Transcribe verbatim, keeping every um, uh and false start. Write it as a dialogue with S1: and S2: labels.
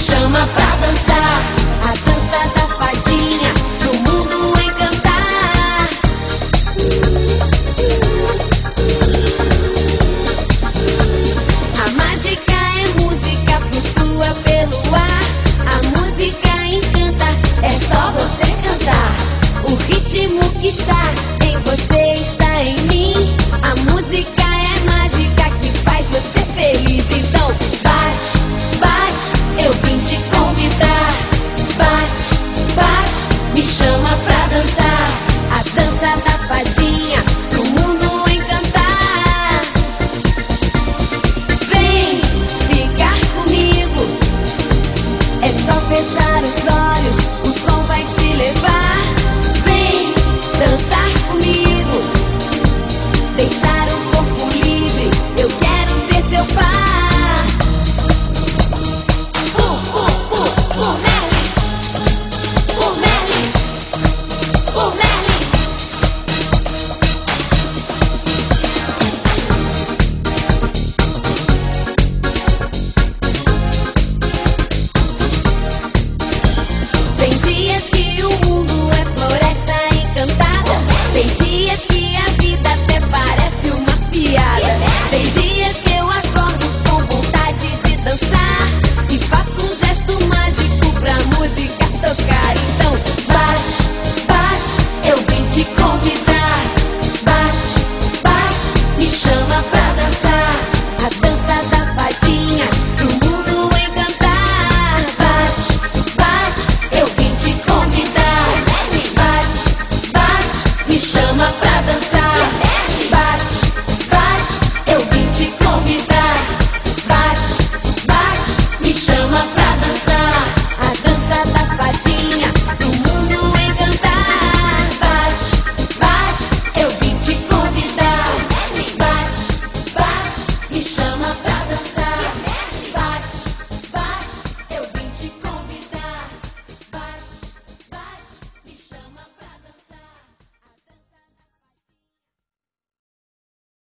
S1: chama pra dançar. A dança da fadinha, pro mundo encantar. A mágica é música, flutua pelo ar. A música encanta, é só você cantar. O ritmo que está em você está em mim. A música é mágica que faz você feliz. Então bate, bate, eu vim te convidar. Bate, bate, me chama pra dançar. A dança da fadinha, pro mundo encantar. Vem ficar comigo, é só fechar os olhos, o som vai te levar. Vem dançar